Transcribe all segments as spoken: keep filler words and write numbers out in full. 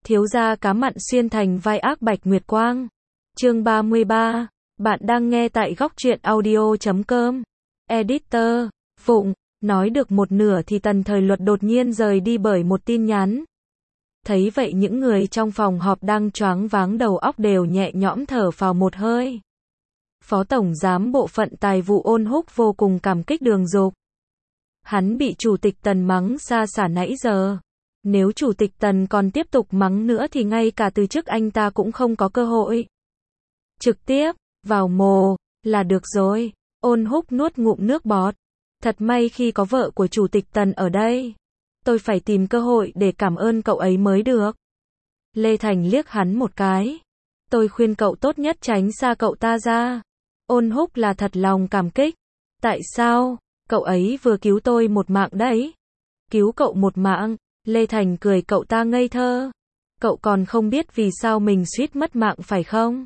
Thiếu gia cá mặn xuyên thành vai ác Bạch Nguyệt Quang. Chương ba mươi ba. Bạn đang nghe tại góc truyện audio chấm com. Editor, Phụng, nói được một nửa thì Tần Thời Luật đột nhiên rời đi bởi một tin nhắn. Thấy vậy những người trong phòng họp đang choáng váng đầu óc đều nhẹ nhõm thở phào một hơi. Phó Tổng Giám Bộ phận Tài vụ Ôn Húc vô cùng cảm kích Đường Dục. Hắn bị Chủ tịch Tần mắng xa xả nãy giờ. Nếu Chủ tịch Tần còn tiếp tục mắng nữa thì ngay cả từ chức anh ta cũng không có cơ hội. Trực tiếp, vào mồ, là được rồi. Ôn Húc nuốt ngụm nước bọt. Thật may khi có vợ của Chủ tịch Tần ở đây. Tôi phải tìm cơ hội để cảm ơn cậu ấy mới được. Lê Thành liếc hắn một cái. Tôi khuyên cậu tốt nhất tránh xa cậu ta ra. Ôn Húc là thật lòng cảm kích. Tại sao? Cậu ấy vừa cứu tôi một mạng đấy. Cứu cậu một mạng? Lê Thành cười, cậu ta ngây thơ. Cậu còn không biết vì sao mình suýt mất mạng phải không?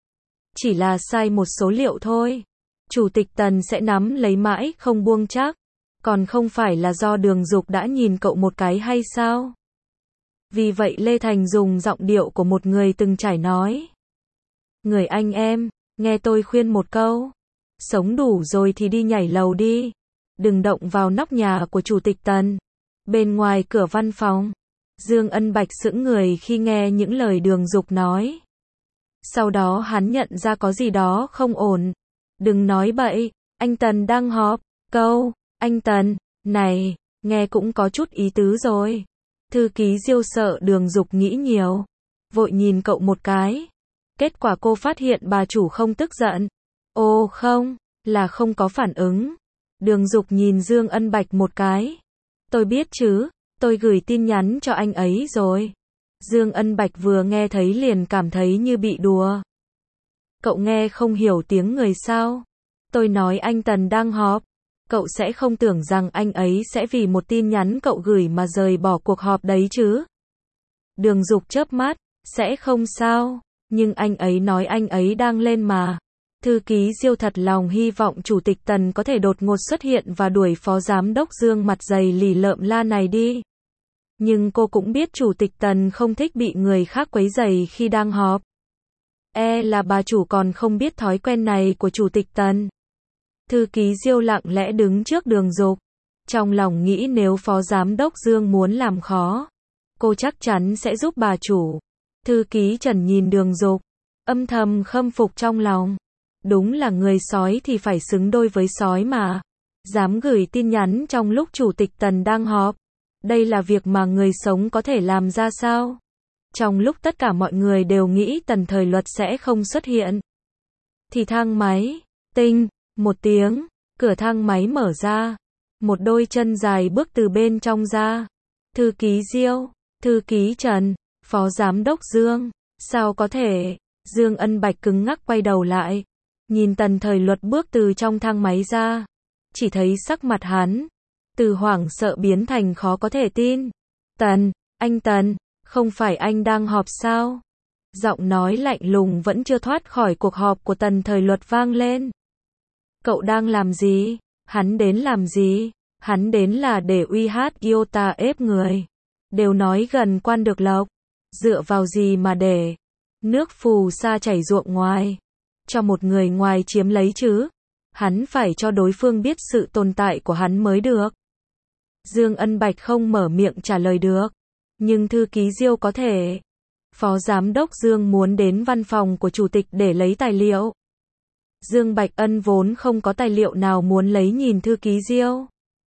Chỉ là sai một số liệu thôi. Chủ tịch Tần sẽ nắm lấy mãi không buông chắc. Còn không phải là do Đường Dục đã nhìn cậu một cái hay sao? Vì vậy Lê Thành dùng giọng điệu của một người từng trải nói. Người anh em, nghe tôi khuyên một câu. Sống đủ rồi thì đi nhảy lầu đi. Đừng động vào nóc nhà của Chủ tịch Tần. Bên ngoài cửa văn phòng, Dương Ân Bạch sững người khi nghe những lời Đường Dục nói. Sau đó hắn nhận ra có gì đó không ổn. Đừng nói bậy, anh Tần đang họp. Câu, anh Tần, này, nghe cũng có chút ý tứ rồi. Thư ký Diêu sợ Đường Dục nghĩ nhiều. Vội nhìn cậu một cái. Kết quả cô phát hiện bà chủ không tức giận. Ô không, là không có phản ứng. Đường Dục nhìn Dương Ân Bạch một cái. Tôi biết chứ, tôi gửi tin nhắn cho anh ấy rồi. Dương Ân Bạch vừa nghe thấy liền cảm thấy như bị đùa. Cậu nghe không hiểu tiếng người sao? Tôi nói anh Tần đang họp. Cậu sẽ không tưởng rằng anh ấy sẽ vì một tin nhắn cậu gửi mà rời bỏ cuộc họp đấy chứ? Đường Dục chớp mắt, sẽ không sao, nhưng anh ấy nói anh ấy đang lên mà. Thư ký Diêu thật lòng hy vọng Chủ tịch Tần có thể đột ngột xuất hiện và đuổi Phó Giám đốc Dương mặt dày lì lợm la này đi. Nhưng cô cũng biết Chủ tịch Tần không thích bị người khác quấy rầy khi đang họp. E là bà chủ còn không biết thói quen này của Chủ tịch Tần. Thư ký Diêu lặng lẽ đứng trước Đường Dục. Trong lòng nghĩ nếu Phó Giám đốc Dương muốn làm khó, cô chắc chắn sẽ giúp bà chủ. Thư ký Trần nhìn Đường Dục, âm thầm khâm phục trong lòng. Đúng là người sói thì phải xứng đôi với sói mà. Dám gửi tin nhắn trong lúc Chủ tịch Tần đang họp. Đây là việc mà người sống có thể làm ra sao? Trong lúc tất cả mọi người đều nghĩ Tần Thời Luật sẽ không xuất hiện, thì thang máy, tinh, một tiếng, cửa thang máy mở ra. Một đôi chân dài bước từ bên trong ra. Thư ký Diêu, thư ký Trần, Phó Giám đốc Dương. Sao có thể? Dương Ân Bạch cứng ngắc quay đầu lại. Nhìn Tần Thời Luật bước từ trong thang máy ra. Chỉ thấy sắc mặt hắn từ hoảng sợ biến thành khó có thể tin. Tần, anh Tần, không phải anh đang họp sao? Giọng nói lạnh lùng vẫn chưa thoát khỏi cuộc họp của Tần Thời Luật vang lên. Cậu đang làm gì? Hắn đến làm gì? Hắn đến là để uy hát Iota ép người. Đều nói gần quan được lộc. Dựa vào gì mà để nước phù sa chảy ruộng ngoài? Cho một người ngoài chiếm lấy chứ? Hắn phải cho đối phương biết sự tồn tại của hắn mới được. Dương Ân Bạch không mở miệng trả lời được. Nhưng thư ký Diêu có thể. Phó Giám đốc Dương muốn đến văn phòng của Chủ tịch để lấy tài liệu. Dương Bạch Ân vốn không có tài liệu nào muốn lấy nhìn thư ký Diêu.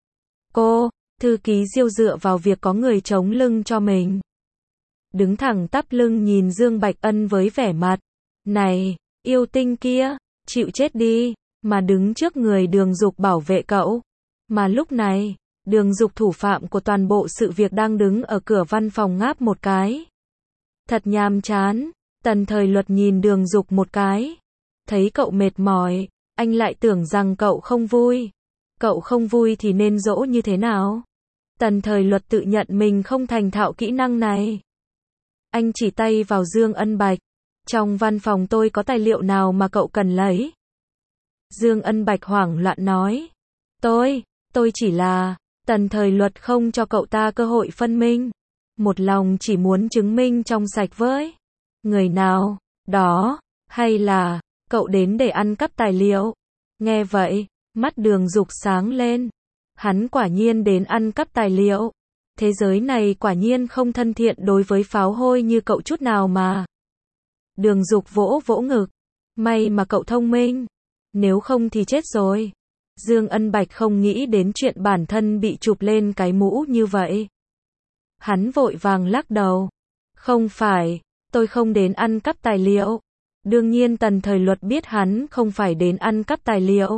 Cô, thư ký Diêu dựa vào việc có người chống lưng cho mình. Đứng thẳng tắp lưng nhìn Dương Bạch Ân với vẻ mặt. Này, yêu tinh kia, chịu chết đi, mà đứng trước người Đường Dục bảo vệ cậu. Mà lúc này, Đường Dục thủ phạm của toàn bộ sự việc đang đứng ở cửa văn phòng ngáp một cái. Thật nhàm chán. Tần Thời Luật nhìn Đường Dục một cái. Thấy cậu mệt mỏi, anh lại tưởng rằng cậu không vui. Cậu không vui thì nên dỗ như thế nào? Tần Thời Luật tự nhận mình không thành thạo kỹ năng này. Anh chỉ tay vào Dương Ân Bạch. Trong văn phòng tôi có tài liệu nào mà cậu cần lấy? Dương Ân Bạch hoảng loạn nói. Tôi, tôi chỉ là... Tần Thời Luật không cho cậu ta cơ hội phân minh. một lòng chỉ muốn chứng minh trong sạch với người nào đó, hay là cậu đến để ăn cắp tài liệu? Nghe vậy, mắt Đường Dục sáng lên. Hắn quả nhiên đến ăn cắp tài liệu. Thế giới này quả nhiên không thân thiện đối với pháo hôi như cậu chút nào mà. Đường Dục vỗ vỗ ngực. May mà cậu thông minh. Nếu không thì chết rồi. Dương Ân Bạch không nghĩ đến chuyện bản thân bị chụp lên cái mũ như vậy. Hắn vội vàng lắc đầu. Không phải, tôi không đến ăn cắp tài liệu. Đương nhiên Tần Thời Luật biết hắn không phải đến ăn cắp tài liệu.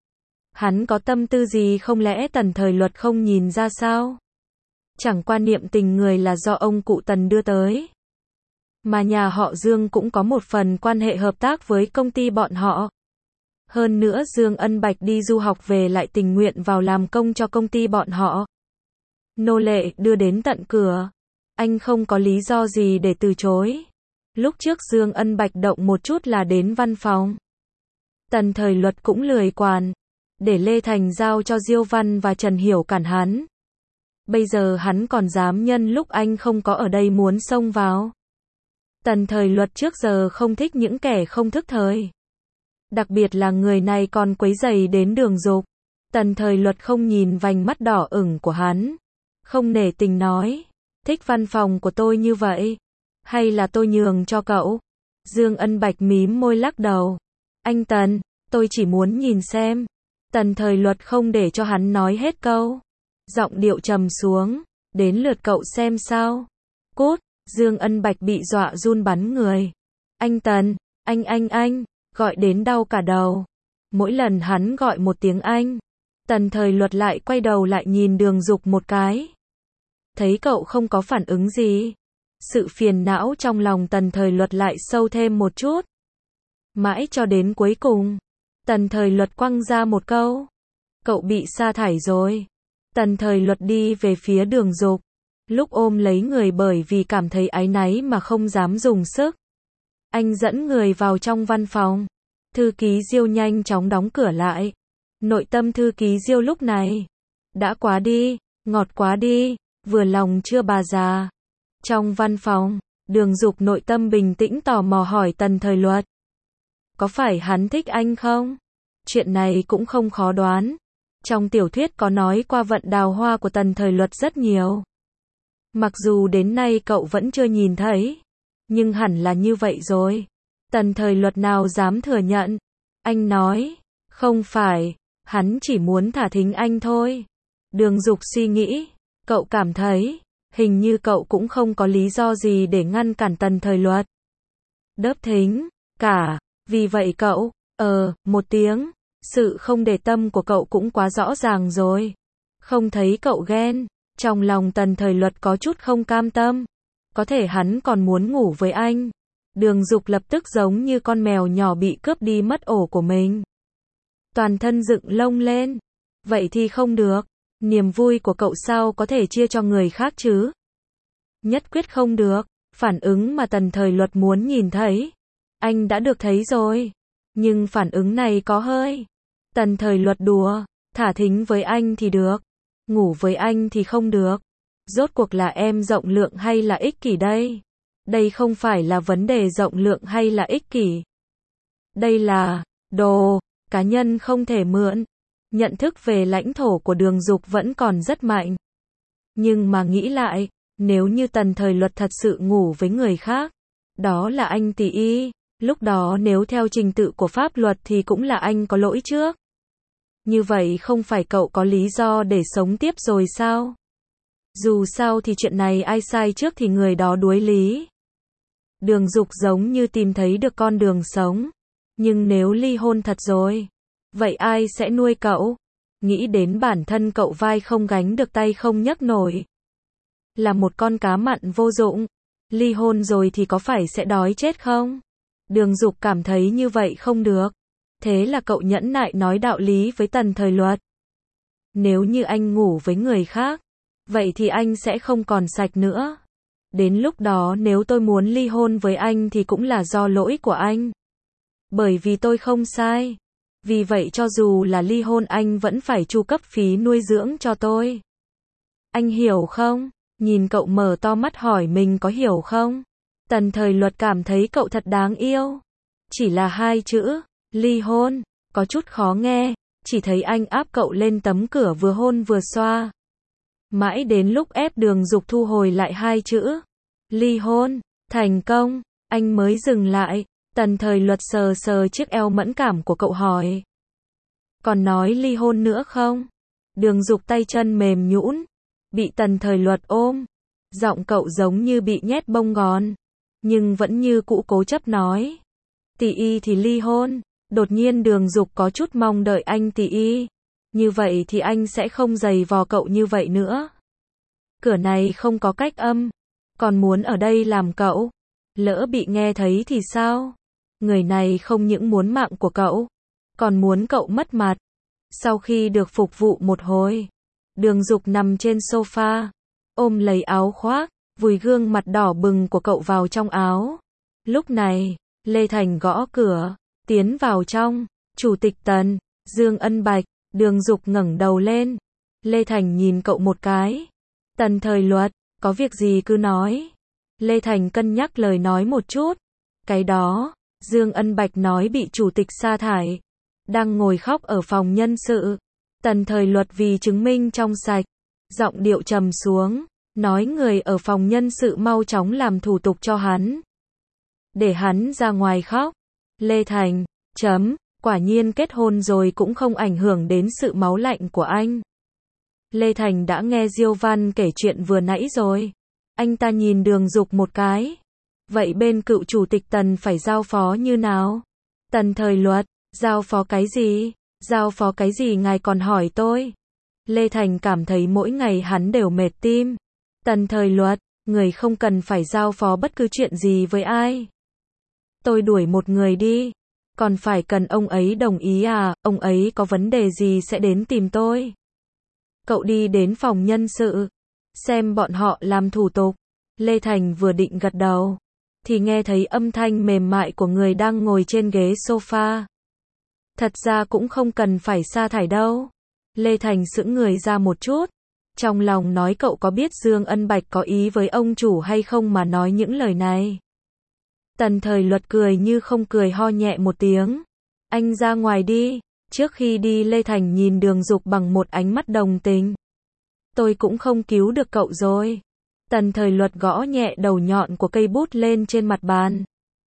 Hắn có tâm tư gì không lẽ Tần Thời Luật không nhìn ra sao? Chẳng qua niệm tình người là do ông cụ Tần đưa tới. Mà nhà họ Dương cũng có một phần quan hệ hợp tác với công ty bọn họ. Hơn nữa Dương Ân Bạch đi du học về lại tình nguyện vào làm công cho công ty bọn họ. Nô lệ đưa đến tận cửa. Anh không có lý do gì để từ chối. Lúc trước Dương Ân Bạch động một chút là đến văn phòng. Tần Thời Luật cũng lười quản. Để Lê Thành giao cho Diêu Văn và Trần Hiểu cản hắn. Bây giờ hắn còn dám nhân lúc anh không có ở đây muốn xông vào. Tần Thời Luật trước giờ không thích những kẻ không thức thời. Đặc biệt là người này còn quấy rầy đến Đường Dục. Tần Thời Luật không nhìn vành mắt đỏ ửng của hắn. Không nể tình nói. Thích văn phòng của tôi như vậy. Hay là tôi nhường cho cậu? Dương Ân Bạch mím môi lắc đầu. Anh Tần, tôi chỉ muốn nhìn xem. Tần Thời Luật không để cho hắn nói hết câu. Giọng điệu trầm xuống. Đến lượt cậu xem sao. Cút, Dương Ân Bạch bị dọa run bắn người. Anh Tần, anh anh anh, gọi đến đau cả đầu. Mỗi lần hắn gọi một tiếng anh, Tần Thời Luật lại quay đầu lại nhìn Đường Dục một cái. Thấy cậu không có phản ứng gì. Sự phiền não trong lòng Tần Thời Luật lại sâu thêm một chút. Mãi cho đến cuối cùng, Tần Thời Luật quăng ra một câu. Cậu bị sa thải rồi. Tần Thời Luật đi về phía Đường Dục. Lúc ôm lấy người bởi vì cảm thấy áy náy mà không dám dùng sức. Anh dẫn người vào trong văn phòng. Thư ký Diêu nhanh chóng đóng cửa lại. Nội tâm thư ký Diêu lúc này. Đã quá đi, ngọt quá đi, vừa lòng chưa bà già. Trong văn phòng, Đường Dục nội tâm bình tĩnh tò mò hỏi Tần Thời Luật. Có phải hắn thích anh không? Chuyện này cũng không khó đoán. Trong tiểu thuyết có nói qua vận đào hoa của Tần Thời Luật rất nhiều. Mặc dù đến nay cậu vẫn chưa nhìn thấy. Nhưng hẳn là như vậy rồi. Tần Thời Luật nào dám thừa nhận. Anh nói. Không phải. Hắn chỉ muốn thả thính anh thôi. Đường Dục suy nghĩ. Cậu cảm thấy. Hình như cậu cũng không có lý do gì để ngăn cản Tần Thời Luật. Đớp thính. Cả. Vì vậy cậu. Ờ. Một tiếng. Sự không để tâm của cậu cũng quá rõ ràng rồi. Không thấy cậu ghen. Trong lòng Tần Thời Luật có chút không cam tâm. Có thể hắn còn muốn ngủ với anh. Đường Dục lập tức giống như con mèo nhỏ bị cướp đi mất ổ của mình. Toàn thân dựng lông lên. Vậy thì không được. Niềm vui của cậu sao có thể chia cho người khác chứ? Nhất quyết không được. Phản ứng mà Tần Thời Luật muốn nhìn thấy. Anh đã được thấy rồi. Nhưng phản ứng này có hơi. Tần Thời Luật đùa. Thả thính với anh thì được. Ngủ với anh thì không được. Rốt cuộc là em rộng lượng hay là ích kỷ đây? Đây không phải là vấn đề rộng lượng hay là ích kỷ. Đây là đồ cá nhân không thể mượn. Nhận thức về lãnh thổ của Đường Dục vẫn còn rất mạnh. Nhưng mà nghĩ lại, nếu như Tần Thời Luật thật sự ngủ với người khác, đó là anh tỷ y. Lúc đó nếu theo trình tự của pháp luật thì cũng là anh có lỗi trước. Như vậy không phải cậu có lý do để sống tiếp rồi sao? Dù sao thì chuyện này ai sai trước thì người đó đuối lý. Đường Dục giống như tìm thấy được con đường sống. Nhưng nếu ly hôn thật rồi, vậy ai sẽ nuôi cậu? Nghĩ đến bản thân cậu vai không gánh được tay không nhấc nổi. Là một con cá mặn vô dụng. Ly hôn rồi thì có phải sẽ đói chết không? Đường Dục cảm thấy như vậy không được. Thế là cậu nhẫn nại nói đạo lý với Tần Thời Luật. Nếu như anh ngủ với người khác, vậy thì anh sẽ không còn sạch nữa. Đến lúc đó nếu tôi muốn ly hôn với anh thì cũng là do lỗi của anh. Bởi vì tôi không sai. Vì vậy cho dù là ly hôn anh vẫn phải chu cấp phí nuôi dưỡng cho tôi. Anh hiểu không? nhìn cậu mở to mắt hỏi mình có hiểu không. Tần Thời Luật cảm thấy cậu thật đáng yêu. Chỉ là hai chữ, ly hôn, có chút khó nghe, chỉ thấy anh áp cậu lên tấm cửa vừa hôn vừa xoa. Mãi đến lúc ép Đường Dục thu hồi lại hai chữ, ly hôn, thành công, anh mới dừng lại. Tần Thời Luật sờ sờ chiếc eo mẫn cảm của cậu hỏi. Còn nói ly hôn nữa không? Đường Dục tay chân mềm nhũn, bị Tần Thời Luật ôm. Giọng cậu giống như bị nhét bông gòn, nhưng vẫn như cũ cố chấp nói. Tỷ y thì ly hôn. Đột nhiên Đường Dục có chút mong đợi anh tỷ y. Như vậy thì anh sẽ không giày vò cậu như vậy nữa. Cửa này không có cách âm, còn muốn ở đây làm cậu. Lỡ bị nghe thấy thì sao? Người này không những muốn mạng của cậu, còn muốn cậu mất mặt. Sau khi được phục vụ một hồi, Đường Dục nằm trên sofa, ôm lấy áo khoác, vùi gương mặt đỏ bừng của cậu vào trong áo. Lúc này, Lê Thành gõ cửa, tiến vào trong. Chủ tịch Tần, Dương Ân Bạch. Đường Dục ngẩng đầu lên. Lê Thành nhìn cậu một cái. Tần Thời Luật, có việc gì cứ nói. Lê Thành cân nhắc lời nói một chút. Cái đó, Dương Ân Bạch nói bị chủ tịch sa thải. Đang ngồi khóc ở phòng nhân sự. Tần Thời Luật vì chứng minh trong sạch, giọng điệu trầm xuống, nói người ở phòng nhân sự mau chóng làm thủ tục cho hắn. Để hắn ra ngoài khóc. Lê Thành, chấm, quả nhiên kết hôn rồi cũng không ảnh hưởng đến sự máu lạnh của anh. Lê Thành đã nghe Diêu Văn kể chuyện vừa nãy rồi. Anh ta nhìn Đường Dục một cái. Vậy bên cựu chủ tịch Tần phải giao phó như nào? Tần Thời Luật, giao phó cái gì? Giao phó cái gì ngài còn hỏi tôi? Lê Thành cảm thấy mỗi ngày hắn đều mệt tim. Tần Thời Luật, người không cần phải giao phó bất cứ chuyện gì với ai. Tôi đuổi một người đi. Còn phải cần ông ấy đồng ý à, ông ấy có vấn đề gì sẽ đến tìm tôi. Cậu đi đến phòng nhân sự, xem bọn họ làm thủ tục. Lê Thành vừa định gật đầu, thì nghe thấy âm thanh mềm mại của người đang ngồi trên ghế sofa. Thật ra cũng không cần phải sa thải đâu. Lê Thành sững người ra một chút. Trong lòng nói cậu có biết Dương Ân Bạch có ý với ông chủ hay không mà nói những lời này. Tần Thời Luật cười như không cười ho nhẹ một tiếng. Anh ra ngoài đi. Trước khi đi Lê Thành nhìn Đường Dục bằng một ánh mắt đồng tình. Tôi cũng không cứu được cậu rồi. Tần Thời Luật gõ nhẹ đầu nhọn của cây bút lên trên mặt bàn.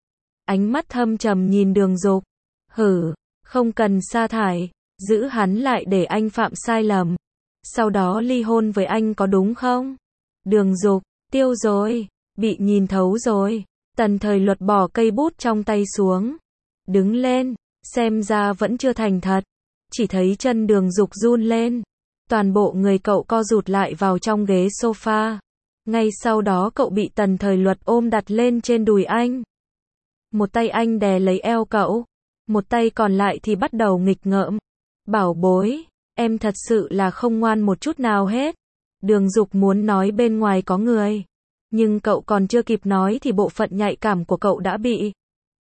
Ánh mắt thâm trầm nhìn Đường Dục. Hử, không cần sa thải, giữ hắn lại để anh phạm sai lầm. Sau đó ly hôn với anh có đúng không? Đường Dục, tiêu rồi, bị nhìn thấu rồi. Tần Thời Luật bỏ cây bút trong tay xuống. Đứng lên, xem ra vẫn chưa thành thật. Chỉ thấy chân Đường Dục run lên. Toàn bộ người cậu co rụt lại vào trong ghế sofa. Ngay sau đó cậu bị Tần Thời Luật ôm đặt lên trên đùi anh. Một tay anh đè lấy eo cậu. Một tay còn lại thì bắt đầu nghịch ngợm. Bảo bối, em thật sự là không ngoan một chút nào hết. Đường Dục muốn nói bên ngoài có người. Nhưng cậu còn chưa kịp nói thì bộ phận nhạy cảm của cậu đã bị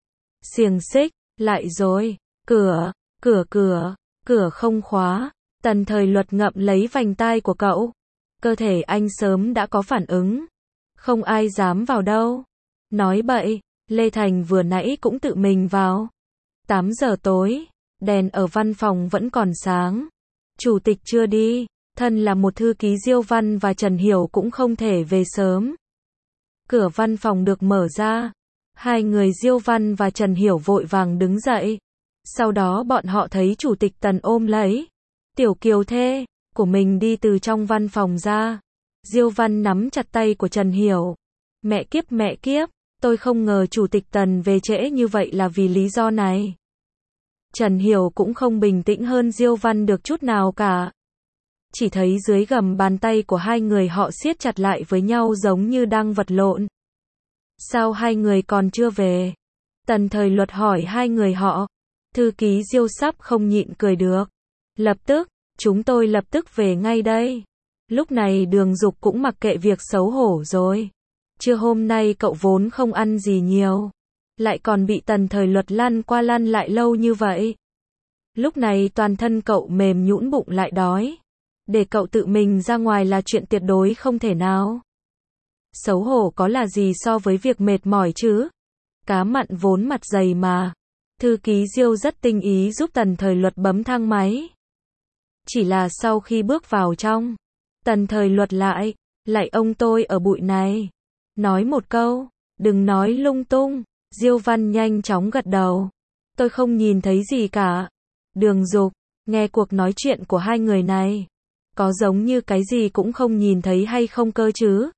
xiềng xích lại rồi. Cửa, cửa cửa, cửa không khóa. Tần Thời Luật ngậm lấy vành tai của cậu. Cơ thể anh sớm đã có phản ứng. Không ai dám vào đâu. Nói bậy, Lê Thành vừa nãy cũng tự mình vào. tám giờ tối, đèn ở văn phòng vẫn còn sáng. Chủ tịch chưa đi, thân là một thư ký Diêu Văn và Trần Hiểu cũng không thể về sớm. Cửa văn phòng được mở ra. Hai người Diêu Văn và Trần Hiểu vội vàng đứng dậy. Sau đó bọn họ thấy chủ tịch Tần ôm lấy tiểu kiều thê của mình đi từ trong văn phòng ra. Diêu Văn nắm chặt tay của Trần Hiểu. Mẹ kiếp mẹ kiếp, tôi không ngờ chủ tịch Tần về trễ như vậy là vì lý do này. Trần Hiểu cũng không bình tĩnh hơn Diêu Văn được chút nào cả. Chỉ thấy dưới gầm bàn tay của hai người họ siết chặt lại với nhau giống như đang vật lộn. Sao hai người còn chưa về? Tần Thời Luật hỏi hai người họ. Thư ký Diêu sắp không nhịn cười được. Lập tức, chúng tôi lập tức về ngay đây. Lúc này Đường Dục cũng mặc kệ việc xấu hổ rồi. Trưa hôm nay cậu vốn không ăn gì nhiều. Lại còn bị Tần Thời Luật lăn qua lăn lại lâu như vậy. Lúc này toàn thân cậu mềm nhũn bụng lại đói. Để cậu tự mình ra ngoài là chuyện tuyệt đối không thể nào. Xấu hổ có là gì so với việc mệt mỏi chứ? Cá mặn vốn mặt dày mà. Thư ký Diêu rất tinh ý giúp Tần Thời Luật bấm thang máy. Chỉ là sau khi bước vào trong, Tần Thời Luật lại, lại ông tôi ở bụi này. Nói một câu, đừng nói lung tung. Diêu Văn nhanh chóng gật đầu. Tôi không nhìn thấy gì cả. Đường Dục, nghe cuộc nói chuyện của hai người này. Có giống như cái gì cũng không nhìn thấy hay không cơ chứ?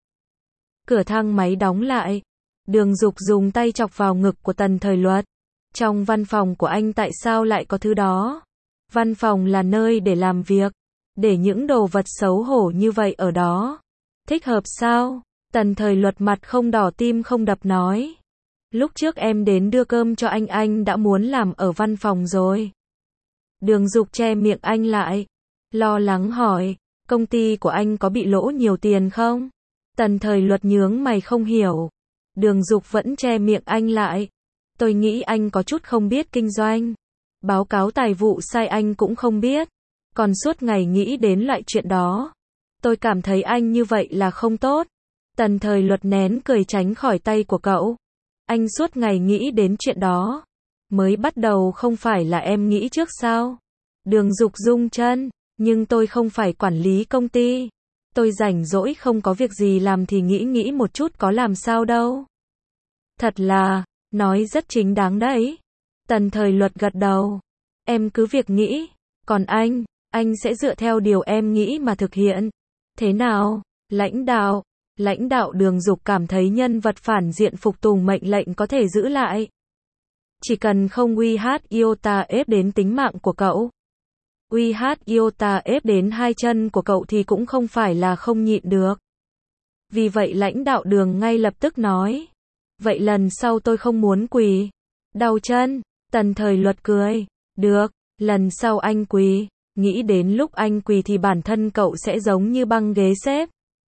Cửa thang máy đóng lại. Đường Dục dùng tay chọc vào ngực của Tần Thời Luật. Trong văn phòng của anh tại sao lại có thứ đó? Văn phòng là nơi để làm việc. Để những đồ vật xấu hổ như vậy ở đó. Thích hợp sao? Tần Thời Luật mặt không đỏ tim không đập nói. Lúc trước em đến đưa cơm cho anh anh đã muốn làm ở văn phòng rồi. Đường Dục che miệng anh lại. Lo lắng hỏi, công ty của anh có bị lỗ nhiều tiền không? Tần Thời Luật nhướng mày không hiểu. Đường Dục vẫn che miệng anh lại. Tôi nghĩ anh có chút không biết kinh doanh. Báo cáo tài vụ sai anh cũng không biết. Còn suốt ngày nghĩ đến loại chuyện đó. Tôi cảm thấy anh như vậy là không tốt. Tần Thời Luật nén cười tránh khỏi tay của cậu. Anh suốt ngày nghĩ đến chuyện đó. Mới bắt đầu không phải là em nghĩ trước sao? Đường Dục rung chân. Nhưng tôi không phải quản lý công ty. Tôi rảnh rỗi không có việc gì làm thì nghĩ nghĩ một chút có làm sao đâu. Thật là, nói rất chính đáng đấy. Tần Thời Luật gật đầu. Em cứ việc nghĩ. Còn anh, anh sẽ dựa theo điều em nghĩ mà thực hiện. Thế nào, lãnh đạo? Lãnh đạo Đường Dục cảm thấy nhân vật phản diện phục tùng mệnh lệnh có thể giữ lại. Chỉ cần không uy hát iota ép đến tính mạng của cậu. Uy hát iota ép đến hai chân của cậu thì cũng không phải là không nhịn được. Vì vậy lãnh đạo Đường ngay lập tức nói. Vậy lần sau tôi không muốn quỳ. Đau chân. Tần Thời Luật cười. Được, lần sau anh quỳ. Nghĩ đến lúc anh quỳ thì bản thân cậu sẽ giống như băng ghế xếp.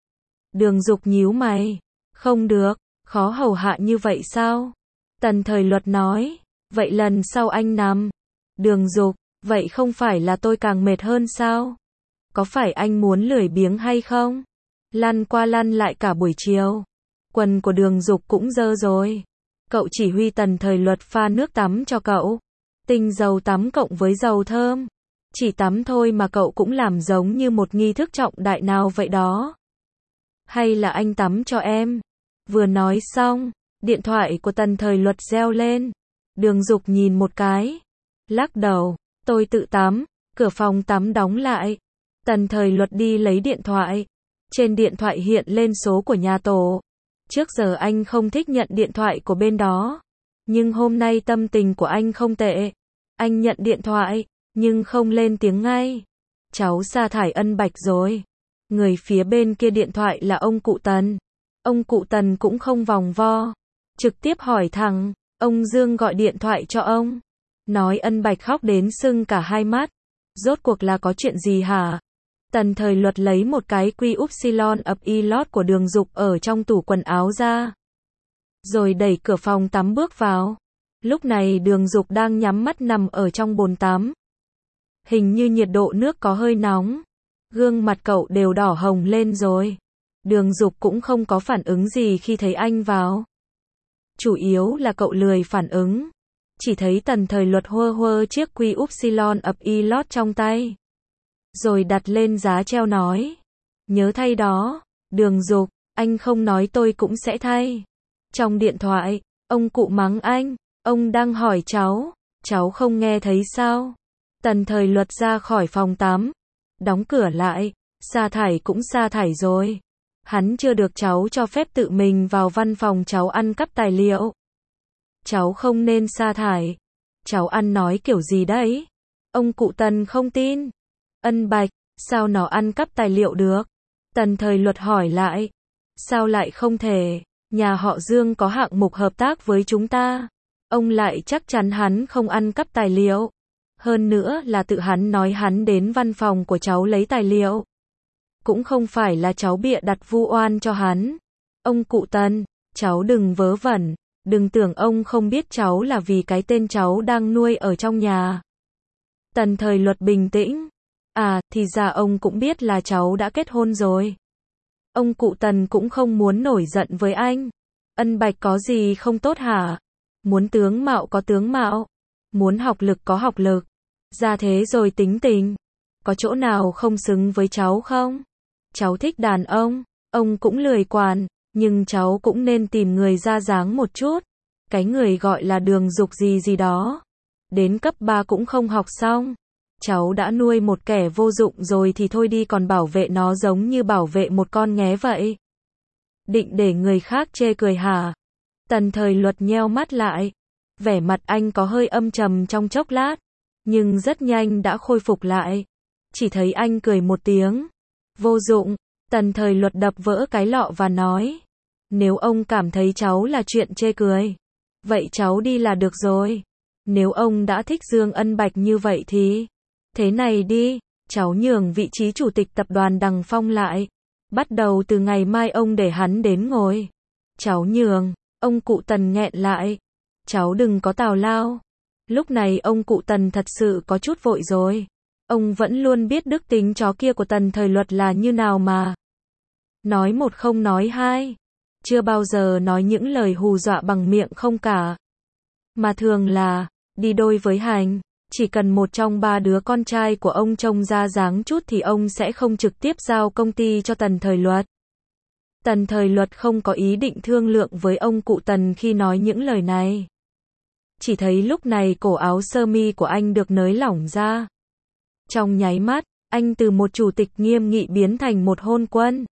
Đường Dục nhíu mày. Không được, khó hầu hạ như vậy sao? Tần Thời Luật nói. Vậy lần sau anh nằm. Đường Dục, vậy không phải là tôi càng mệt hơn sao? Có phải anh muốn lười biếng hay không? Lăn qua lăn lại cả buổi chiều. Quần của Đường Dục cũng dơ rồi. Cậu chỉ huy Tần Thời Luật pha nước tắm cho cậu. Tinh dầu tắm cộng với dầu thơm. Chỉ tắm thôi mà cậu cũng làm giống như một nghi thức trọng đại nào vậy đó. Hay là anh tắm cho em? Vừa nói xong, điện thoại của Tần Thời Luật reo lên. Đường Dục nhìn một cái. Lắc đầu, tôi tự tắm. Cửa phòng tắm đóng lại. Tần Thời Luật đi lấy điện thoại. Trên điện thoại hiện lên số của nhà tổ. Trước giờ anh không thích nhận điện thoại của bên đó. Nhưng hôm nay tâm tình của anh không tệ. Anh nhận điện thoại, nhưng không lên tiếng ngay. Cháu sa thải Ân Bạch rồi. Người phía bên kia điện thoại là ông cụ Tần. Ông cụ Tần cũng không vòng vo. Trực tiếp hỏi thẳng, ông Dương gọi điện thoại cho ông. Nói Ân Bạch khóc đến sưng cả hai mắt. Rốt cuộc là có chuyện gì hả? Tần Thời Luật lấy một cái quy upsilon ập y lót của Đường Dục ở trong tủ quần áo ra. Rồi đẩy cửa phòng tắm bước vào. Lúc này Đường Dục đang nhắm mắt nằm ở trong bồn tắm. Hình như nhiệt độ nước có hơi nóng. Gương mặt cậu đều đỏ hồng lên rồi. Đường Dục cũng không có phản ứng gì khi thấy anh vào. Chủ yếu là cậu lười phản ứng. Chỉ thấy Tần Thời Luật hơ hơ chiếc quy upsilon ập y lót trong tay. Rồi đặt lên giá treo nói. Nhớ thay đó. Đường Dục, anh không nói tôi cũng sẽ thay. Trong điện thoại, ông cụ mắng anh. Ông đang hỏi cháu. Cháu không nghe thấy sao? Tần Thời Luật ra khỏi phòng tắm. Đóng cửa lại. Sa thải cũng sa thải rồi. Hắn chưa được cháu cho phép tự mình vào văn phòng cháu ăn cắp tài liệu. Cháu không nên sa thải. Cháu ăn nói kiểu gì đấy? Ông cụ Tần không tin. Ân Bạch, sao nó ăn cắp tài liệu được? Tần Thời Luật hỏi lại. Sao lại không thể? Nhà họ Dương có hạng mục hợp tác với chúng ta. Ông lại chắc chắn hắn không ăn cắp tài liệu. Hơn nữa là tự hắn nói hắn đến văn phòng của cháu lấy tài liệu. Cũng không phải là cháu bịa đặt vu oan cho hắn. Ông cụ Tần, cháu đừng vớ vẩn. Đừng tưởng ông không biết cháu là vì cái tên cháu đang nuôi ở trong nhà. Tần Thời Luật bình tĩnh. À, thì ra ông cũng biết là cháu đã kết hôn rồi. Ông cụ Tần cũng không muốn nổi giận với anh. Ân Bạch có gì không tốt hả? Muốn tướng mạo có tướng mạo, muốn học lực có học lực, ra thế rồi tính tình. Có chỗ nào không xứng với cháu không? Cháu thích đàn ông, ông cũng lười quản, nhưng cháu cũng nên tìm người ra dáng một chút. Cái người gọi là Đường Dục gì gì đó, đến cấp ba cũng không học xong. Cháu đã nuôi một kẻ vô dụng rồi thì thôi đi, còn bảo vệ nó giống như bảo vệ một con nghé vậy. Định để người khác chê cười hả? Tần Thời Luật nheo mắt lại. Vẻ mặt anh có hơi âm trầm trong chốc lát, nhưng rất nhanh đã khôi phục lại. Chỉ thấy anh cười một tiếng. Vô dụng. Tần Thời Luật đập vỡ cái lọ và nói. Nếu ông cảm thấy cháu là chuyện chê cười, vậy cháu đi là được rồi. Nếu ông đã thích Dương Ân Bạch như vậy thì thế này đi, cháu nhường vị trí chủ tịch tập đoàn Đằng Phong lại. Bắt đầu từ ngày mai ông để hắn đến ngồi. Cháu nhường. Ông cụ Tần nghẹn lại. Cháu đừng có tào lao. Lúc này ông cụ Tần thật sự có chút vội rồi. Ông vẫn luôn biết đức tính chó kia của Tần Thời Luật là như nào mà. Nói một không nói hai. Chưa bao giờ nói những lời hù dọa bằng miệng không cả. Mà thường là đi đôi với hành. Chỉ cần một trong ba đứa con trai của ông trông ra dáng chút thì ông sẽ không trực tiếp giao công ty cho Tần Thời Luật. Tần Thời Luật không có ý định thương lượng với ông cụ Tần khi nói những lời này. Chỉ thấy lúc này cổ áo sơ mi của anh được nới lỏng ra. Trong nháy mắt, anh từ một chủ tịch nghiêm nghị biến thành một hôn quân.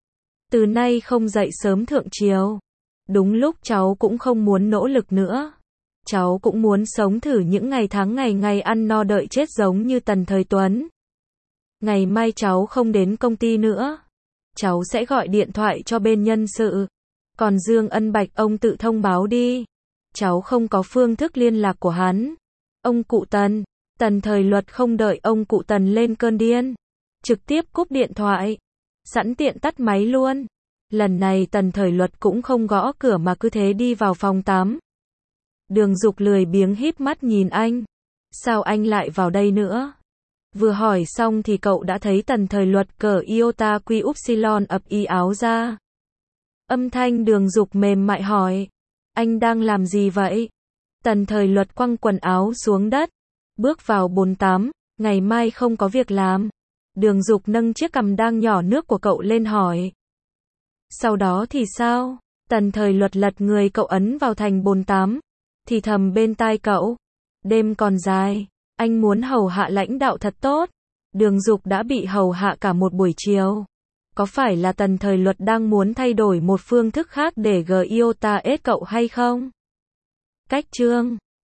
Từ nay không dậy sớm thượng triều. Đúng lúc cháu cũng không muốn nỗ lực nữa. Cháu cũng muốn sống thử những ngày tháng ngày ngày ăn no đợi chết giống như Tần Thời Tuấn. Ngày mai cháu không đến công ty nữa. Cháu sẽ gọi điện thoại cho bên nhân sự. Còn Dương Ân Bạch ông tự thông báo đi. Cháu không có phương thức liên lạc của hắn. Ông cụ Tần. Tần Thời Luật không đợi ông cụ Tần lên cơn điên. Trực tiếp cúp điện thoại. Sẵn tiện tắt máy luôn. Lần này Tần Thời Luật cũng không gõ cửa mà cứ thế đi vào phòng tắm. Đường Dục lười biếng híp mắt nhìn anh. Sao anh lại vào đây nữa? Vừa hỏi xong thì cậu đã thấy Tần Thời Luật cởi iota quy upsilon ập y áo ra. Âm thanh Đường Dục mềm mại hỏi. Anh đang làm gì vậy? Tần Thời Luật quăng quần áo xuống đất. Bước vào bồn tắm. Ngày mai không có việc làm. Đường Dục nâng chiếc cằm đang nhỏ nước của cậu lên hỏi. Sau đó thì sao? Tần Thời Luật lật người cậu ấn vào thành bồn tắm. Thì thầm bên tai cậu. Đêm còn dài. Anh muốn hầu hạ lãnh đạo thật tốt. Đường Dục đã bị hầu hạ cả một buổi chiều. Có phải là Tần Thời Luật đang muốn thay đổi một phương thức khác để giota ết cậu hay không? Cách chương